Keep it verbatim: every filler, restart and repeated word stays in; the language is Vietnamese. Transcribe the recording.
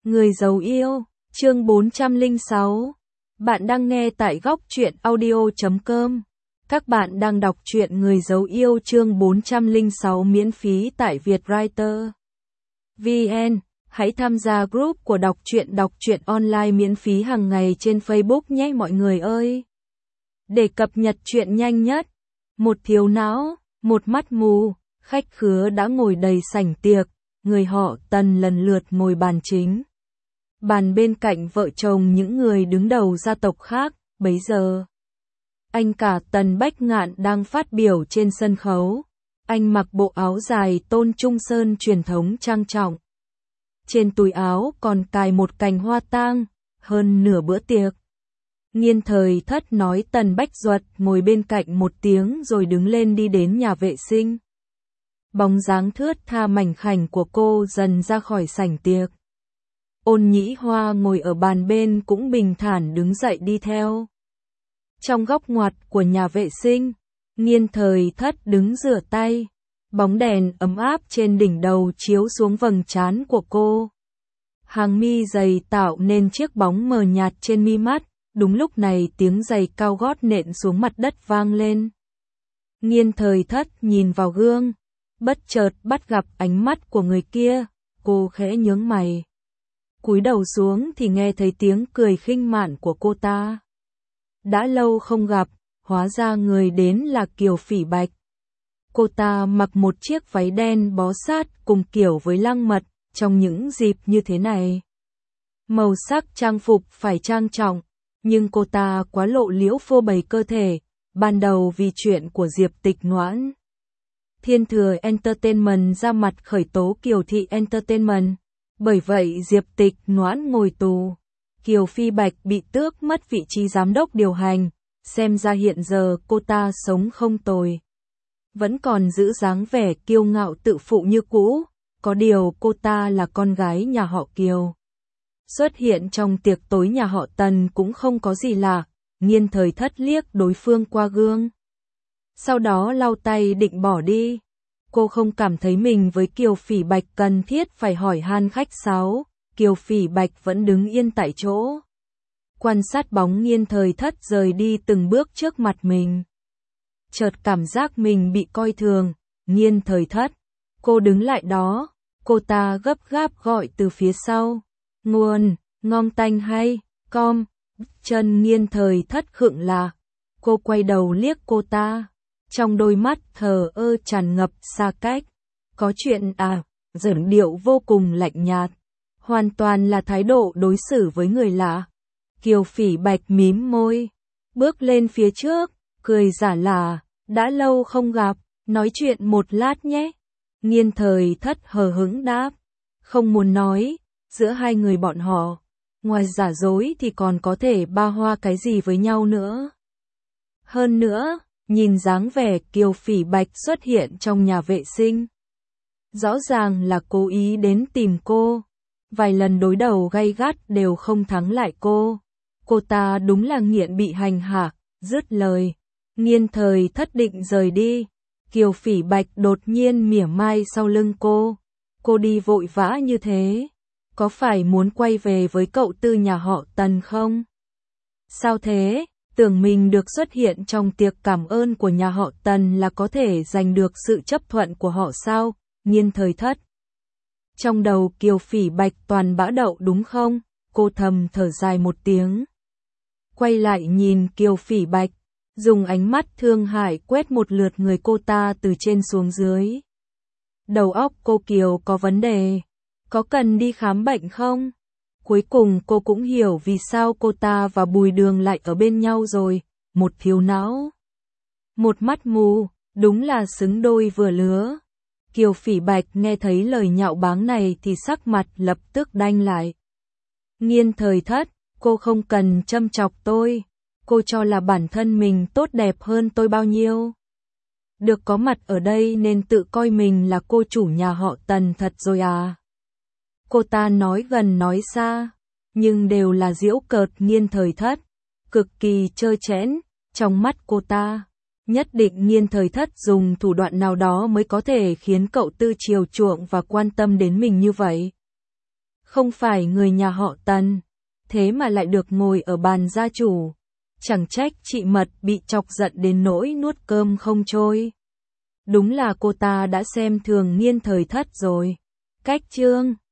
Người giấu yêu, chương bốn trăm lẻ sáu. Bạn đang nghe tại góc truyện audio chấm com. Các bạn đang đọc truyện Người giấu yêu chương bốn trăm lẻ sáu miễn phí tại Vietwriter. vê en. Hãy tham gia group của đọc truyện đọc truyện online miễn phí hàng ngày trên Facebook nhé mọi người ơi. Để cập nhật truyện nhanh nhất. Một thiếu não, một mắt mù, khách khứa đã ngồi đầy sảnh tiệc, người họ Tần lần lượt ngồi bàn chính. Bàn bên cạnh vợ chồng những người đứng đầu gia tộc khác, bấy giờ. Anh cả Tần Bách Ngạn đang phát biểu trên sân khấu. Anh mặc bộ áo dài tôn trung sơn truyền thống trang trọng. Trên túi áo còn cài một cành hoa tang, hơn nửa bữa tiệc. Nghiên Thời Thất nói Tần Bách Duật ngồi bên cạnh một tiếng rồi đứng lên đi đến nhà vệ sinh. Bóng dáng thướt tha mảnh khảnh của cô dần ra khỏi sảnh tiệc. Ôn Nhĩ Hoa ngồi ở bàn bên cũng bình thản đứng dậy đi theo. Trong góc ngoặt của nhà vệ sinh, Nghiên Thời Thất đứng rửa tay. Bóng đèn ấm áp trên đỉnh đầu chiếu xuống vầng trán của cô. Hàng mi dày tạo nên chiếc bóng mờ nhạt trên mi mắt. Đúng lúc này tiếng giày cao gót nện xuống mặt đất vang lên. Nghiên Thời Thất nhìn vào gương, bất chợt bắt gặp ánh mắt của người kia, cô khẽ nhướng mày. Cúi đầu xuống thì nghe thấy tiếng cười khinh mạn của cô ta. Đã lâu không gặp, hóa ra người đến là Kiều Phỉ Bạch. Cô ta mặc một chiếc váy đen bó sát cùng kiểu với Lăng Mật, trong những dịp như thế này. Màu sắc trang phục phải trang trọng, nhưng cô ta quá lộ liễu phô bày cơ thể, ban đầu vì chuyện của Diệp Tịch Noãn. Thiên Thừa Entertainment ra mặt khởi tố Kiều Thị Entertainment, bởi vậy Diệp Tịch Noãn ngồi tù. Kiều Phi Bạch bị tước mất vị trí giám đốc điều hành, xem ra hiện giờ cô ta sống không tồi. Vẫn còn giữ dáng vẻ kiêu ngạo tự phụ như cũ, có điều cô ta là con gái nhà họ Kiều. Xuất hiện trong tiệc tối nhà họ Tần cũng không có gì lạ, Nghiên Thời Thất liếc đối phương qua gương. Sau đó lau tay định bỏ đi. Cô không cảm thấy mình với Kiều Phỉ Bạch cần thiết phải hỏi han khách sáo, Kiều Phỉ Bạch vẫn đứng yên tại chỗ. Quan sát bóng Nghiên Thời Thất rời đi từng bước trước mặt mình. Chợt cảm giác mình bị coi thường, Nghiên Thời Thất. Cô đứng lại đó, cô ta gấp gáp gọi từ phía sau. Nguồn, ngon tanh hay, com, chân Nghiên Thời Thất khựng là. Cô quay đầu liếc cô ta. Trong đôi mắt thờ ơ tràn ngập xa cách. Có chuyện à, giọng điệu vô cùng lạnh nhạt. Hoàn toàn là thái độ đối xử với người lạ. Kiều Phỉ Bạch mím môi. Bước lên phía trước, cười giả là, đã lâu không gặp, nói chuyện một lát nhé. Nghiên Thời Thất hờ hững đáp. Không muốn nói, giữa hai người bọn họ, ngoài giả dối thì còn có thể ba hoa cái gì với nhau nữa. Hơn nữa, nhìn dáng vẻ Kiều Phỉ Bạch xuất hiện trong nhà vệ sinh. Rõ ràng là cố ý đến tìm cô. Vài lần đối đầu gay gắt đều không thắng lại cô. Cô ta đúng là nghiện bị hành hạ, dứt lời. Nghiên Thời Thất định rời đi. Kiều Phỉ Bạch đột nhiên mỉa mai sau lưng cô. Cô đi vội vã như thế. Có phải muốn quay về với cậu tư nhà họ Tần không? Sao thế? Tưởng mình được xuất hiện trong tiệc cảm ơn của nhà họ Tần là có thể giành được sự chấp thuận của họ sao? Nghiên Thời Thất. Trong đầu Kiều Phỉ Bạch toàn bã đậu đúng không? Cô thầm thở dài một tiếng. Quay lại nhìn Kiều Phỉ Bạch, dùng ánh mắt thương hại quét một lượt người cô ta từ trên xuống dưới. Đầu óc cô Kiều có vấn đề. Có cần đi khám bệnh không? Cuối cùng cô cũng hiểu vì sao cô ta và Bùi Đường lại ở bên nhau rồi, một thiếu não. Một mắt mù, đúng là xứng đôi vừa lứa. Kiều Phỉ Bạch nghe thấy lời nhạo báng này thì sắc mặt lập tức đanh lại. Nghiên Thời Thất, cô không cần châm chọc tôi, cô cho là bản thân mình tốt đẹp hơn tôi bao nhiêu. Được có mặt ở đây nên tự coi mình là cô chủ nhà họ Tần thật rồi à. Cô ta nói gần nói xa, nhưng đều là giễu cợt Nghiên Thời Thất, cực kỳ trơ trẽn, trong mắt cô ta. Nhất định Nghiên Thời Thất dùng thủ đoạn nào đó mới có thể khiến cậu tư chiều chuộng và quan tâm đến mình như vậy. không phải người nhà họ Tần, thế mà lại được ngồi ở bàn gia chủ. Chẳng trách chị Mật bị chọc giận đến nỗi nuốt cơm không trôi. Đúng là cô ta đã xem thường Niên Thời Thất rồi. Cách chương